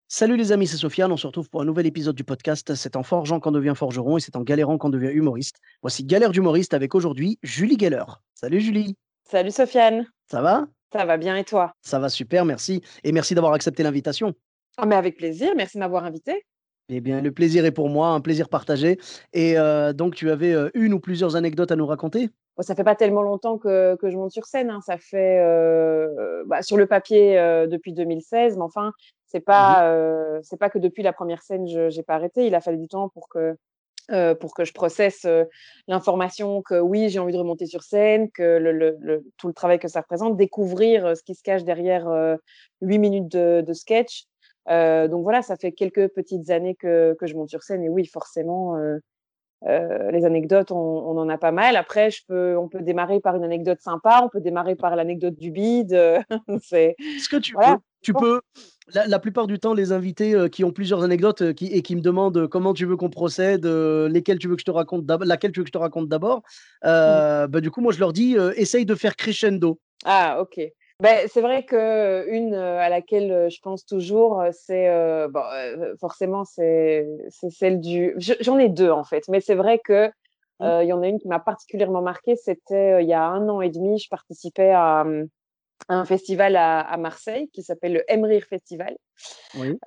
Salut les amis, c'est Sofiane. On se retrouve pour un nouvel épisode du podcast. C'est en forgeant qu'on devient forgeron et c'est en galérant qu'on devient humoriste. Voici Galère d'humoriste avec aujourd'hui Julie Geller. Salut Julie, Salut Sofiane, ça va? ça va bien et toi? Ça va super, merci. Et merci d'avoir accepté l'invitation. Ah, mais avec plaisir, merci de m'avoir invité. Eh bien, le plaisir est pour moi, un plaisir partagé. Et donc, tu avais une ou plusieurs anecdotes à nous raconter? Bon, ça fait pas tellement longtemps que je monte sur scène, hein. Ça fait sur le papier depuis 2016, mais enfin, Mhm. c'est pas que depuis la première scène, j'ai pas arrêté. Il a fallu du temps pour que je processe l'information que oui, j'ai envie de remonter sur scène, que tout le travail que ça représente, découvrir ce qui se cache derrière 8 minutes de sketch. Donc voilà, ça fait quelques petites années que je monte sur scène et oui, forcément, les anecdotes, on en a pas mal. Après, on peut démarrer par une anecdote sympa, on peut démarrer par l'anecdote du bide. C'est Ce que tu voilà. veux. Tu peux. La plupart du temps, les invités qui ont plusieurs anecdotes et qui me demandent comment tu veux qu'on procède, lesquelles tu veux que je te raconte laquelle tu veux que je te raconte d'abord. Bah, du coup, moi, je leur dis essaye de faire crescendo. Ah, OK. Ben c'est vrai qu'une, à laquelle, je pense toujours, c'est, bon, forcément, c'est celle du j'en ai 2 en fait, mais c'est vrai que, Hmm. il y en a une qui m'a particulièrement marquée, c'était, il y a 1 an et demi, je participais à un festival à Marseille qui s'appelle le Emrire Festival. Oui.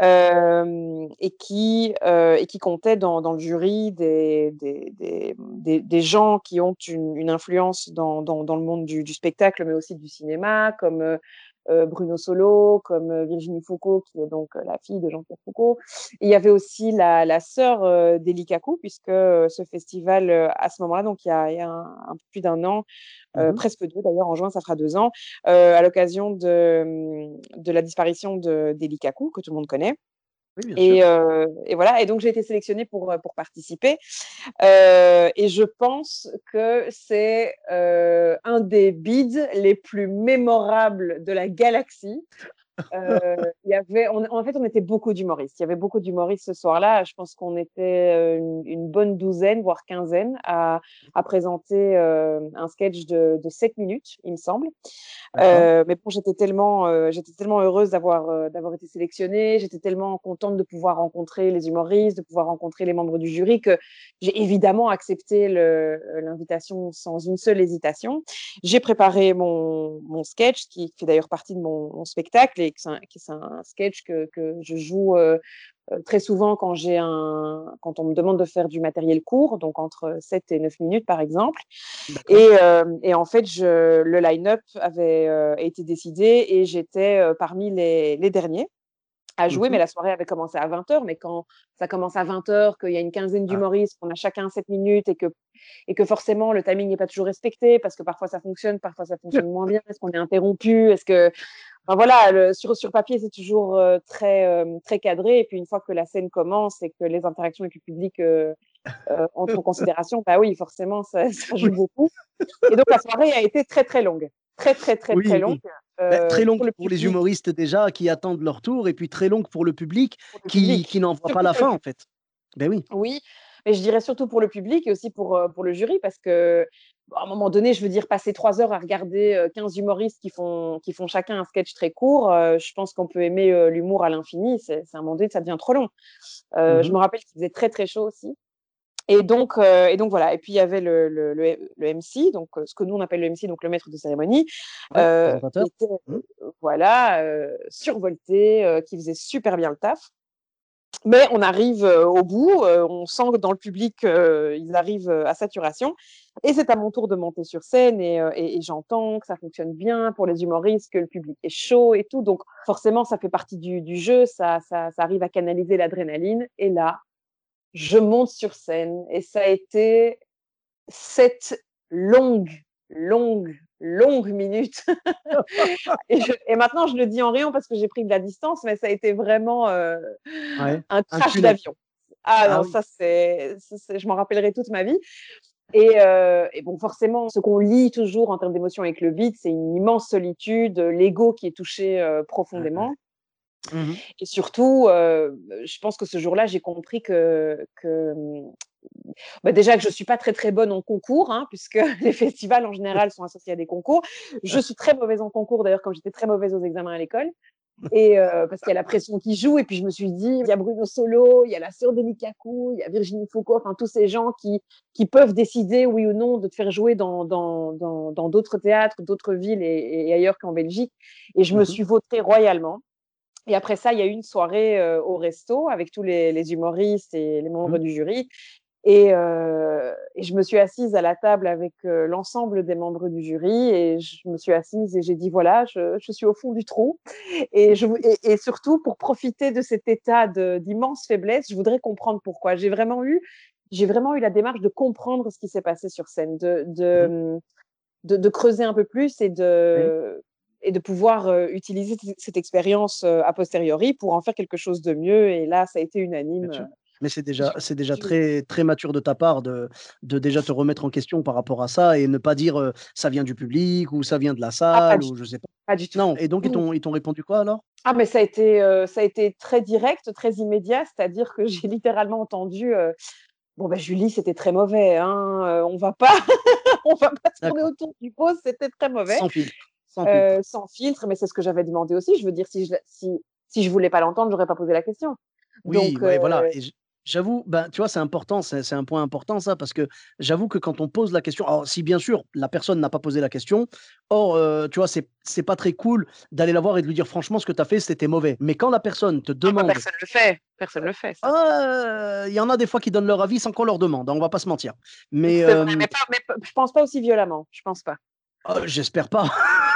Et qui comptait dans le jury des gens qui ont une influence dans le monde du spectacle, mais aussi du cinéma, comme Bruno Solo, comme Virginie Foucault, qui est donc la fille de Jean-Pierre Foucault. Et il y avait aussi la sœur d'Elie Kakou, puisque ce festival, à ce moment-là, donc il y a un peu plus d'un an, Mhm. presque deux d'ailleurs, en juin, ça fera 2 ans, à l'occasion de la disparition d'Elie Kakou, que tout le monde connaît. Oui, bien sûr. Et voilà, et donc j'ai été sélectionnée pour participer. Et je pense que c'est un des bids les plus mémorables de la galaxie. Il y avait, en fait, on était beaucoup d'humoristes. Il y avait beaucoup d'humoristes ce soir-là. Je pense qu'on était une bonne douzaine, voire quinzaine, à présenter un sketch de 7 minutes, il me semble. D'accord. Mais bon, j'étais tellement heureuse d'avoir été sélectionnée. J'étais tellement contente de pouvoir rencontrer les humoristes, de pouvoir rencontrer les membres du jury que j'ai évidemment accepté l'invitation sans une seule hésitation. J'ai préparé mon sketch qui fait d'ailleurs partie de mon spectacle et c'est un sketch que je joue très souvent quand on me demande de faire du matériel court, donc entre 7 et 9 minutes par exemple. D'accord. Et en fait, le line-up avait été décidé et j'étais parmi les derniers à jouer, mais Mhm. la soirée avait commencé à 20h. Mais quand ça commence à 20h, qu'il y a une quinzaine Ah. d'humoristes, qu'on a chacun 7 minutes et que forcément le timing n'est pas toujours respecté parce que parfois ça fonctionne moins bien. Est-ce qu'on est interrompu? Est-ce que. Enfin, voilà, sur papier, c'est toujours très cadré. Et puis une fois que la scène commence et que les interactions avec le public entrent en considération, bah oui, forcément, ça Oui, joue beaucoup. Et donc la soirée a été très, très longue. Très, très, très, très oui, longue oui. Bah, très longue pour le pour les public. humoristes déjà qui attendent leur tour et puis très longue pour le public Pour le qui public. n'en voit pas Surtout la pour le fin en public. fait. Ben oui. Oui, mais je dirais surtout pour le public et aussi pour le jury parce que, bon, à un moment donné, je veux dire, passer 3 heures à regarder 15 humoristes qui font chacun un sketch très court, je pense qu'on peut aimer l'humour à l'infini. C'est à un moment donné, ça devient trop long. Je Mhm. me rappelle qu'il faisait très, très chaud aussi. Et donc voilà. Et puis il y avait le MC, donc ce que nous on appelle le MC, donc le maître de cérémonie, Ouais, qui présentateur. était Mhm. voilà survolté, qui faisait super bien le taf. Mais on arrive au bout, on sent que dans le public ils arrivent à saturation, et c'est à mon tour de monter sur scène et j'entends que ça fonctionne bien pour les humoristes, que le public est chaud et tout. Donc forcément ça fait partie du jeu, ça arrive à canaliser l'adrénaline. Et là, je monte sur scène et ça a été cette longue, longue, longue minute. Et maintenant, je le dis en riant parce que j'ai pris de la distance, mais ça a été vraiment Ouais, un un crash tunnel. d'avion. Ah Ah non, oui. je m'en rappellerai toute ma vie. Et bon, forcément, ce qu'on lit toujours en termes d'émotion avec le vide, c'est une immense solitude, l'ego qui est touché Ouais, ouais. profondément. Mhm. Et surtout, je pense que ce jour-là, j'ai compris que bah, déjà que je suis pas très très bonne en concours, hein, puisque les festivals en général sont associés à des concours. Je suis très mauvaise en concours, d'ailleurs, comme j'étais très mauvaise aux examens à l'école. Et parce qu'il y a la pression qui joue. Et puis, je me suis dit, il y a Bruno Solo, il y a la sœur d'Emi Kaku, il y a Virginie Foucault, enfin, tous ces gens qui peuvent décider, oui ou non, de te faire jouer dans d'autres théâtres, d'autres villes et ailleurs qu'en Belgique. Et je me Mhm. suis vautrée royalement. Et après ça, il y a eu une soirée au resto avec tous les humoristes et les membres Mhm. du jury. Et je me suis assise à la table avec l'ensemble des membres du jury et je me suis assise et j'ai dit voilà, je suis au fond du trou et surtout pour profiter de cet état d'immense faiblesse, je voudrais comprendre pourquoi. J'ai vraiment eu la démarche de comprendre ce qui s'est passé sur scène, Mhm. de creuser un peu plus Oui, et de pouvoir utiliser cette expérience a posteriori pour en faire quelque chose de mieux. Et là, ça a été bien unanime. sûr. Mais Je- c'est déjà je- très, très mature de ta part de déjà te remettre en question par rapport à ça et ne pas dire ça vient du public ou ça vient de la Ah, pas salle du ou tout. je sais pas. Pas du tout. Non, et donc ils t'ont répondu quoi alors? Ah, mais ça a été très direct, très immédiat, c'est-à-dire que j'ai littéralement entendu bon, ben, Julie, c'était très mauvais, hein, on va pas, on va pas tourner D'accord. autour du pot, c'était très mauvais, Sans filtre. Sans filtre. sans filtre, mais c'est ce que j'avais demandé aussi. Je veux dire, si je voulais pas l'entendre, j'aurais pas posé la question. Oui, Donc, ouais, voilà. Et j'avoue, ben, tu vois, c'est important, c'est un point important ça, parce que j'avoue que quand on pose la question, alors si bien sûr la personne n'a pas posé la question, or, tu vois, c'est pas très cool d'aller la voir et de lui dire franchement ce que tu as fait, c'était mauvais. Mais quand la personne te ah bah, demande, personne le fait, ça. ah, il y en a des fois qui donnent leur avis sans qu'on leur demande, hein, on va pas se mentir. Mais C'est vrai, je pense pas aussi violemment, je pense pas. j'espère pas.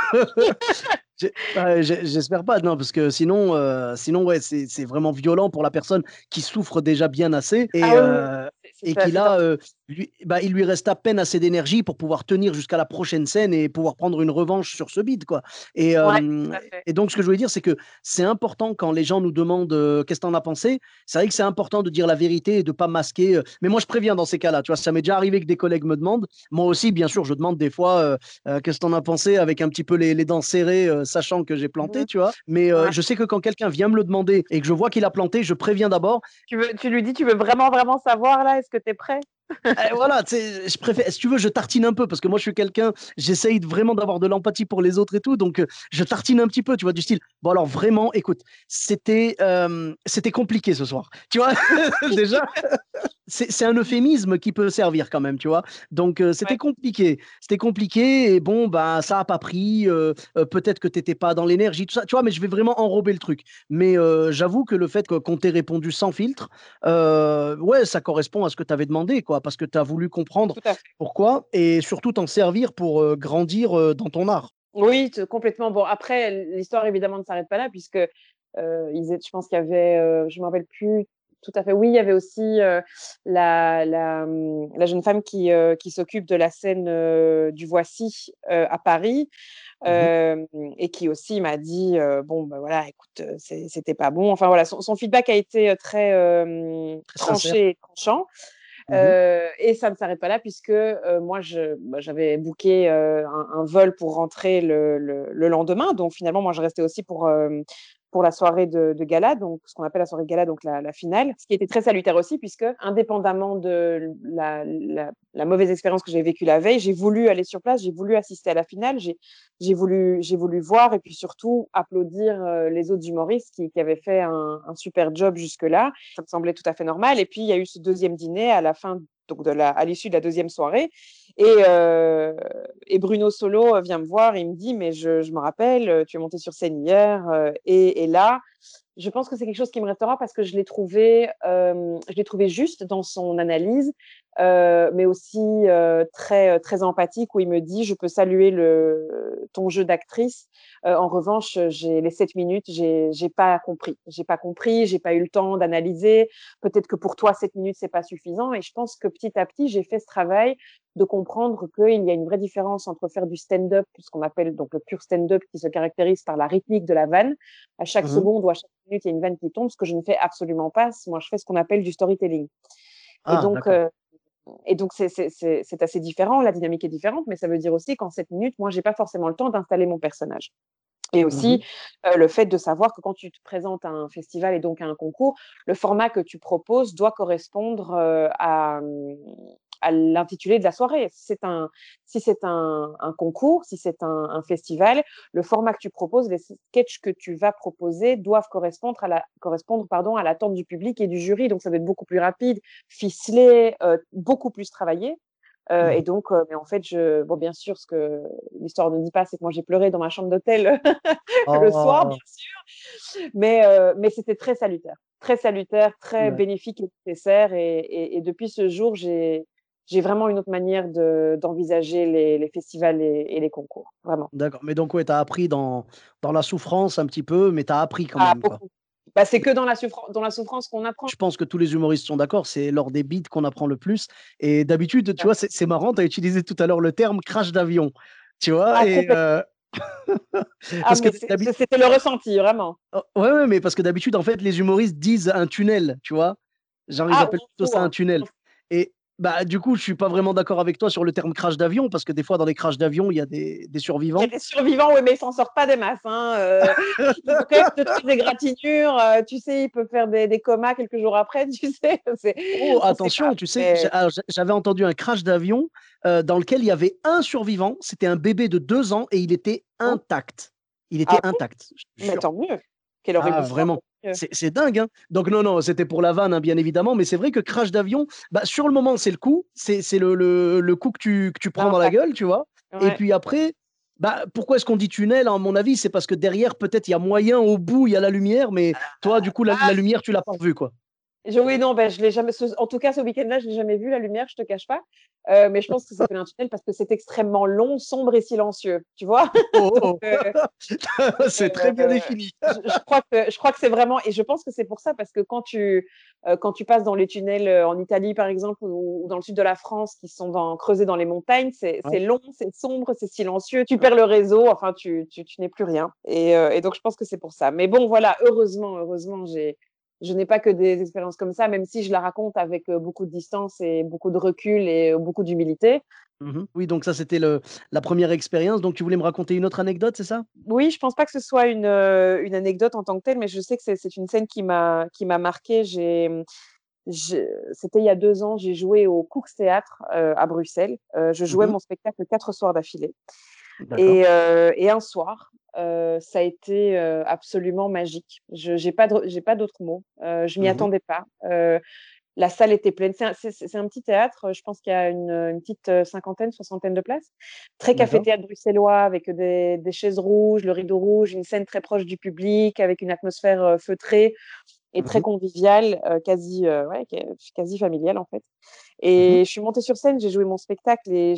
J'espère pas, non, parce que sinon, sinon ouais, c'est vraiment violent pour la personne qui souffre déjà bien assez Ah oui, oui, et qui c'est un là, truc. lui, bah, il lui reste à peine assez d'énergie pour pouvoir tenir jusqu'à la prochaine scène et pouvoir prendre une revanche sur ce bide, quoi. Et, Ouais, euh, tout à fait. et donc, ce que je voulais dire, c'est que c'est important quand les gens nous demandent qu'est-ce que t'en as pensé. C'est vrai que c'est important de dire la vérité et de pas masquer. Mais moi, je préviens dans ces cas-là. Tu vois, ça m'est déjà arrivé que des collègues me demandent. Moi aussi, bien sûr, je demande des fois qu'est-ce que t'en as pensé avec un petit peu les dents serrées, sachant que j'ai planté, Mhm. tu vois. Mais Ouais. je sais que quand quelqu'un vient me le demander et que je vois qu'il a planté, je préviens d'abord. Tu lui dis, tu veux vraiment, vraiment savoir là, est-ce que tu es prêt? Voilà, tu sais, je préfère, si tu veux, je tartine un peu parce que moi, je suis quelqu'un, j'essaye vraiment d'avoir de l'empathie pour les autres et tout, donc je tartine un petit peu, tu vois, du style. Bon, alors vraiment, écoute, c'était compliqué ce soir, tu vois, déjà. C'est un euphémisme qui peut servir quand même, tu vois. Donc, Ouais. c'était compliqué, et bon, bah, ça a pas pris. Peut-être que t'étais pas dans l'énergie, tout ça, tu vois, mais je vais vraiment enrober le truc. Mais j'avoue que le fait qu'on t'ait répondu sans filtre, ouais, ça correspond à ce que tu avais demandé, quoi, parce que tu as voulu comprendre Tout à fait. pourquoi et surtout t'en servir pour grandir dans ton art. Oui, complètement. Bon, après, l'histoire évidemment ne s'arrête pas là, puisque je pense qu'il y avait, je ne me rappelle plus tout à fait. Oui, il y avait aussi la jeune femme qui s'occupe de la scène du Voici à Paris, Mhm. et qui aussi m'a dit bon, ben voilà, écoute, c'était pas bon. Enfin voilà, son feedback a été très Très sincère. tranché et tranchant. Mhm. Et ça ne s'arrête pas là puisque moi, j'avais booké un vol pour rentrer le lendemain. Donc finalement, moi, je restais aussi pour la soirée de gala, donc ce qu'on appelle la soirée de gala, donc la finale. Ce qui était très salutaire aussi puisque, indépendamment de la mauvaise expérience que j'ai vécue la veille, j'ai voulu aller sur place, j'ai voulu assister à la finale, j'ai voulu voir et puis surtout applaudir les autres humoristes qui avaient fait un super job jusque-là. Ça me semblait tout à fait normal. Et puis, il y a eu ce deuxième dîner à la fin, donc à l'issue de la deuxième soirée. Et Bruno Solo vient me voir et il me dit, mais je me rappelle, tu es monté sur scène hier. Et là, je pense que c'est quelque chose qui me restera parce que je l'ai trouvé juste dans son analyse, mais aussi très empathique où il me dit, je peux saluer ton jeu d'actrice. En revanche, j'ai les 7 minutes, j'ai pas compris, j'ai pas eu le temps d'analyser. Peut-être que pour toi, 7 minutes, c'est pas suffisant. Et je pense que petit à petit, j'ai fait ce travail de comprendre qu'il y a une vraie différence entre faire du stand-up, ce qu'on appelle donc le pur stand-up qui se caractérise par la rythmique de la vanne. À chaque Mhm. seconde ou à chaque minute, il y a une vanne qui tombe, ce que je ne fais absolument pas. Moi, je fais ce qu'on appelle du storytelling. Et Ah, donc, d'accord. c'est assez différent, la dynamique est différente, mais ça veut dire aussi qu'en 7 minutes, moi, j'ai pas forcément le temps d'installer mon personnage. Et Mhm. aussi, le fait de savoir que quand tu te présentes à un festival et donc à un concours, le format que tu proposes doit correspondre à l'intitulé de la soirée. Si c'est un concours, si c'est un festival, le format que tu proposes, les sketchs que tu vas proposer doivent correspondre à l'attente du public et du jury. Donc, ça doit être beaucoup plus rapide, ficelé, beaucoup plus travaillé. Et Mhm. donc, mais en fait, bon, bien sûr, ce que l'histoire ne dit pas, c'est que moi, j'ai pleuré dans ma chambre d'hôtel le soir, bien Oh, sûr. Mais c'était très salutaire, très ouais. bénéfique et nécessaire. Et depuis ce jour, j'ai vraiment une autre manière d'envisager les festivals et les concours, vraiment. D'accord. Mais donc, ouais, tu as appris dans la souffrance un petit peu, mais tu as appris quand Ah, même, quoi. beaucoup. Bah, c'est que dans la souffrance qu'on apprend. Je pense que tous les humoristes sont d'accord, c'est lors des beats qu'on apprend le plus. Et d'habitude, tu vois, c'est marrant, tu as utilisé tout à l'heure le terme crash d'avion, tu vois, Ah, et complètement. Ah, parce que mais c'était le ressenti, vraiment. ouais, ouais, mais parce que d'habitude, en fait, les humoristes disent un tunnel, tu vois. Genre, ils Ah, appellent on plutôt fout, ça un hein. tunnel. Et bah, du coup, je suis pas vraiment d'accord avec toi sur le terme crash d'avion, parce que des fois, dans les crashs d'avion, il y a des Il y a survivants. des survivants, oui, mais ils s'en sortent pas des masses, hein. Il peut quand même te trouver des égratignures. Tu sais, il peut faire des comas quelques jours après, tu sais. Oh, On sait pas. attention, tu sais, Mais alors, j'avais entendu un crash d'avion dans lequel il y avait un survivant. C'était un bébé de 2 ans et il était oh, intact. Il était ah bon? intact, je te Mais jure. tant mieux. Quelle horrible Ah, histoire. vraiment. C'est dingue, hein. Donc, non, non, c'était pour la vanne, hein, bien évidemment. Mais c'est vrai que crash d'avion, bah, sur le moment, c'est le coup. C'est le coup que tu prends dans la L'impact. gueule, tu vois. Et Ouais. puis après, bah, pourquoi est-ce qu'on dit tunnel, à mon avis? C'est parce que derrière, peut-être, il y a moyen, au bout, il y a la lumière. Mais toi, du coup, la lumière, tu l'as pas revue, quoi. Oui, non, ben, je l'ai jamais. En tout cas, ce week-end-là, je l'ai jamais vu la lumière, je te cache pas. Mais je pense que ça s'appelle un tunnel parce que c'est extrêmement long, sombre et silencieux, tu vois. Donc, Oh, oh, oh. C'est très bien euh, défini. je crois que c'est vraiment. Et je pense que c'est pour ça parce que quand tu passes dans les tunnels en Italie, par exemple, ou dans le sud de la France, qui sont creusés dans les montagnes, c'est Ouais. long, c'est sombre, c'est silencieux. Tu perds le réseau, enfin, tu n'es plus rien. Et donc, je pense que c'est pour ça. Mais bon, voilà, heureusement, je n'ai pas que des expériences comme ça, même si je la raconte avec beaucoup de distance et beaucoup de recul et beaucoup d'humilité. Mhm. Oui, donc ça, c'était la première expérience. Donc, tu voulais me raconter une autre anecdote, c'est ça? Oui, je pense pas que ce soit une anecdote en tant que telle, mais je sais que c'est une scène qui m'a marquée. C'était il y a 2 ans, j'ai joué au Cours Théâtre à Bruxelles. Je jouais Mhm. mon spectacle 4 soirs d'affilée. D'accord. Et un soir, ça a été absolument magique. J'ai pas d'autres mots. Je m'y Mhm. attendais pas. La salle était pleine. C'est un petit théâtre. Je pense qu'il y a une petite cinquantaine, soixantaine de places. Très D'accord. café-théâtre bruxellois avec des chaises rouges, le rideau rouge, une scène très proche du public avec une atmosphère feutrée et très Mhm. conviviale, quasi familiale en fait. Mhm. Et je suis montée sur scène, j'ai joué mon spectacle et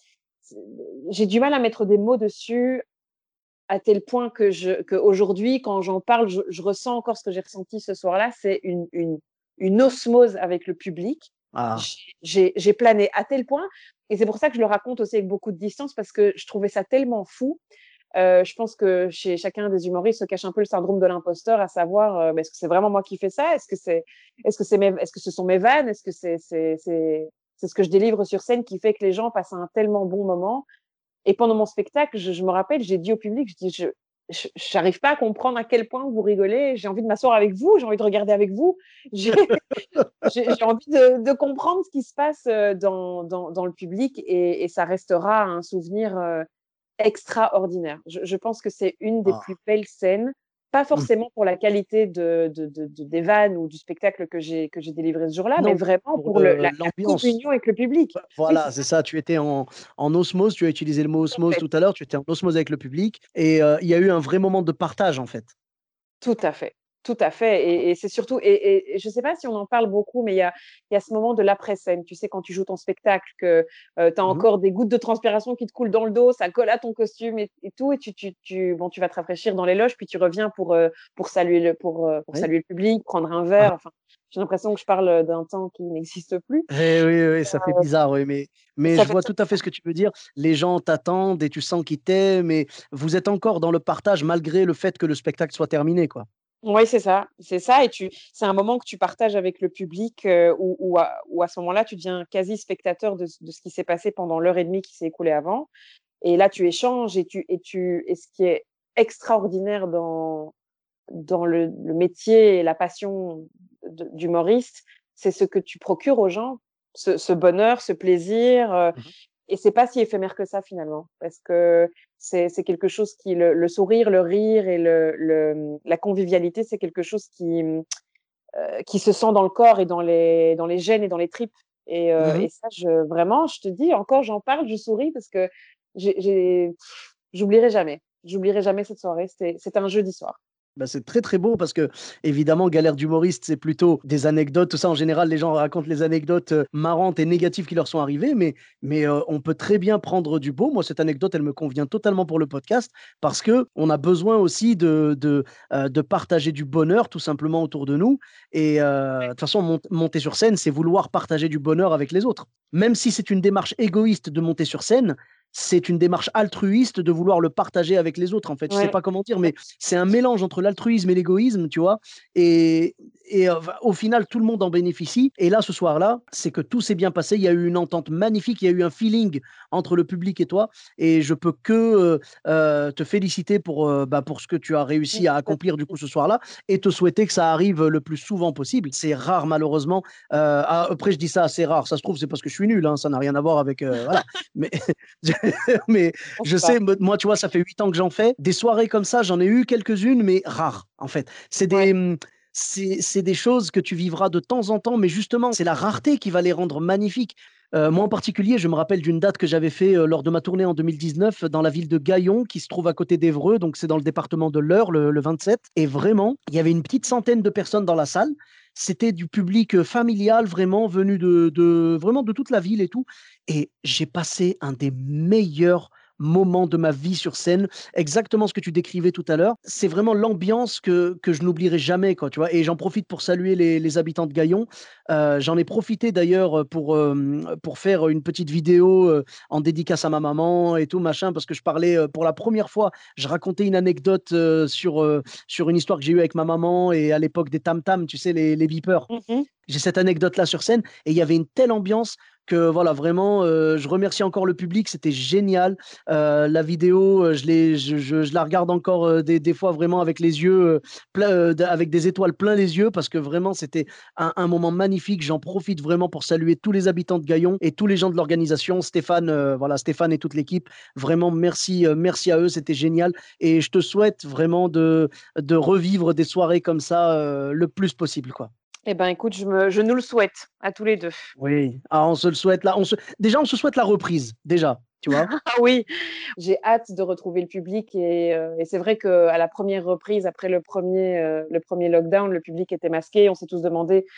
j'ai du mal à mettre des mots dessus à tel point qu'aujourd'hui, quand j'en parle, je ressens encore ce que j'ai ressenti ce soir-là, c'est une osmose avec le public. Ah. J'ai plané à tel point, et c'est pour ça que je le raconte aussi avec beaucoup de distance, parce que je trouvais ça tellement fou. Je pense que chez chacun des humoristes se cache un peu le syndrome de l'imposteur, à savoir, est-ce que c'est vraiment moi qui fais ça? Est-ce que ce sont mes vannes? Est-ce que c'est ce que je délivre sur scène qui fait que les gens passent un tellement bon moment? Et pendant mon spectacle, je me rappelle, j'ai dit au public, je dis, j'arrive pas à comprendre à quel point vous rigolez. J'ai envie de m'asseoir avec vous, j'ai envie de regarder avec vous. J'ai j'ai envie de comprendre ce qui se passe dans le public et ça restera un souvenir extraordinaire. Je pense que c'est une des plus Ah. belles scènes, pas Mhm. forcément pour la qualité des vannes ou du spectacle que j'ai délivré ce jour-là, mais Non, vraiment pour pour la l'ambiance. communion avec le public. Oui, c'est Voilà, ça. c'est ça. Tu étais en osmose. Tu as utilisé le mot osmose Complète. tout à l'heure. Tu étais en osmose avec le public. Et il y a eu un vrai moment de partage, en fait. Tout à fait, tout à fait. Et c'est surtout, et je ne sais pas si on en parle beaucoup, mais il y a ce moment de l'après-scène. Tu sais, quand tu joues ton spectacle, que tu as Mhm. encore des gouttes de transpiration qui te coulent dans le dos, ça colle à ton costume et tout, et tu vas te rafraîchir dans les loges, puis tu reviens pour saluer pour Oui. saluer le public, prendre un Ah. verre. Enfin, j'ai l'impression que je parle d'un temps qui n'existe plus. Oui, oui, ça fait bizarre, oui, mais Ça je fait vois tout à fait ce que tu veux dire. Les gens t'attendent et tu sens qu'ils t'aiment, mais vous êtes encore dans le partage malgré le fait que le spectacle soit terminé, quoi. Oui, c'est ça, c'est ça. Et c'est un moment que tu partages avec le public où à ce moment-là, tu deviens quasi spectateur de ce qui s'est passé pendant l'heure et demie qui s'est écoulée avant. Et là, tu échanges et ce qui est extraordinaire dans le métier et la passion d'humoriste, c'est ce que tu procures aux gens ce bonheur, ce plaisir. Mmh. Et c'est pas si éphémère que ça finalement, parce que c'est quelque chose qui le sourire, le rire et la convivialité, c'est quelque chose qui se sent dans le corps et dans les gènes et dans les tripes. Mmh. Et ça, vraiment, je te dis, encore, j'en parle, je souris parce que j'oublierai jamais. J'oublierai jamais cette soirée. C'était un jeudi soir. Bah, c'est très, très beau parce que évidemment, galère d'humoriste, c'est plutôt des anecdotes. Tout ça, en général, les gens racontent les anecdotes marrantes et négatives qui leur sont arrivées, mais on peut très bien prendre du beau. Moi, cette anecdote, elle me convient totalement pour le podcast parce que on a besoin aussi de partager du bonheur tout simplement autour de nous. Et de toute façon, monter sur scène, c'est vouloir partager du bonheur avec les autres. Même si c'est une démarche égoïste de monter sur scène, c'est une démarche altruiste de vouloir le partager avec les autres. En fait, je sais Ouais. pas comment dire, mais c'est un mélange entre l'altruisme et l'égoïsme, tu vois. Et, et au final, tout le monde en bénéficie. Et là, ce soir-là, c'est que tout s'est bien passé. Il y a eu une entente magnifique, il y a eu un feeling entre le public et toi. Et je peux que te féliciter pour ce que tu as réussi à accomplir du coup ce soir-là et te souhaiter que ça arrive le plus souvent possible. C'est rare, malheureusement. Après, je dis ça, c'est rare. Ça se trouve, c'est parce que je suis nul. Hein, ça n'a rien à voir avec. Voilà. Mais, mais Je pense je sais, pas. moi, tu vois, ça fait 8 ans que j'en fais. Des soirées comme ça, j'en ai eu quelques-unes, mais rares, en fait. Ouais. C'est des choses que tu vivras de temps en temps, mais justement, c'est la rareté qui va les rendre magnifiques. Moi, en particulier, je me rappelle d'une date que j'avais fait lors de ma tournée en 2019 dans la ville de Gaillon, qui se trouve à côté d'Évreux, donc c'est dans le département de l'Eure, le 27. Et vraiment, il y avait une petite centaine de personnes dans la salle. C'était du public familial, vraiment venu vraiment de toute la ville et tout. Et j'ai passé un des meilleurs moments de ma vie sur scène, exactement ce que tu décrivais tout à l'heure. C'est vraiment l'ambiance que je n'oublierai jamais, quoi, tu vois. Et j'en profite pour saluer les habitants de Gaillon. J'en ai profité d'ailleurs pour faire une petite vidéo en dédicace à ma maman et tout, machin, parce que je parlais pour la première fois, je racontais une anecdote sur une histoire que j'ai eue avec ma maman et à l'époque des tam-tams, tu sais, les beepers. Mhm. J'ai cette anecdote-là sur scène et il y avait une telle ambiance que voilà, vraiment, je remercie encore le public, c'était génial. La vidéo, je la regarde encore des fois vraiment avec les yeux, avec des étoiles plein les yeux parce que vraiment, c'était un moment magnifique. J'en profite vraiment pour saluer tous les habitants de Gaillon et tous les gens de l'organisation, Stéphane, voilà, Stéphane et toute l'équipe. Vraiment, merci, merci à eux, c'était génial. Et je te souhaite vraiment de revivre des soirées comme ça le plus possible, quoi. Eh ben, écoute, je nous le souhaite à tous les deux. Oui, on se le souhaite là. Déjà, on se souhaite la reprise, déjà, tu vois. Ah oui, j'ai hâte de retrouver le public et c'est vrai qu'à la première reprise, après le premier lockdown, le public était masqué. On s'est tous demandé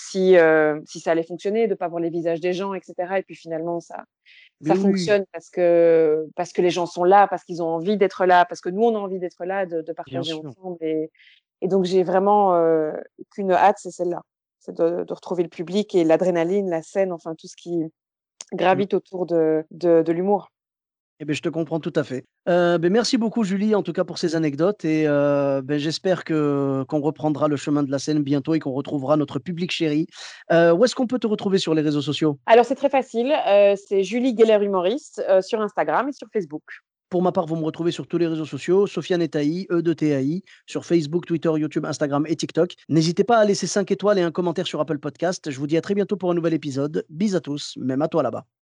si ça allait fonctionner, de pas voir les visages des gens, et cetera. Et puis finalement, ça Mais oui, fonctionne parce que les gens sont là, parce qu'ils ont envie d'être là, parce que nous, on a envie d'être là, de bien partager sûr. ensemble. Et donc, j'ai vraiment qu'une hâte, c'est celle-là. C'est de retrouver le public et l'adrénaline, la scène, enfin tout ce qui Mm. gravite autour de l'humour. Eh ben, je te comprends tout à fait. Ben, merci beaucoup, Julie, en tout cas pour ces anecdotes. Et ben, j'espère qu'on reprendra le chemin de la scène bientôt et qu'on retrouvera notre public chéri. Où est-ce qu'on peut te retrouver sur les réseaux sociaux? Alors, c'est très facile. C'est Julie Geller Humoriste sur Instagram et sur Facebook. Pour ma part, vous me retrouvez sur tous les réseaux sociaux, Sofiane Etaï, E de TAI, sur Facebook, Twitter, YouTube, Instagram et TikTok. N'hésitez pas à laisser 5 étoiles et un commentaire sur Apple Podcast. Je vous dis à très bientôt pour un nouvel épisode. Bis à tous, même à toi là-bas.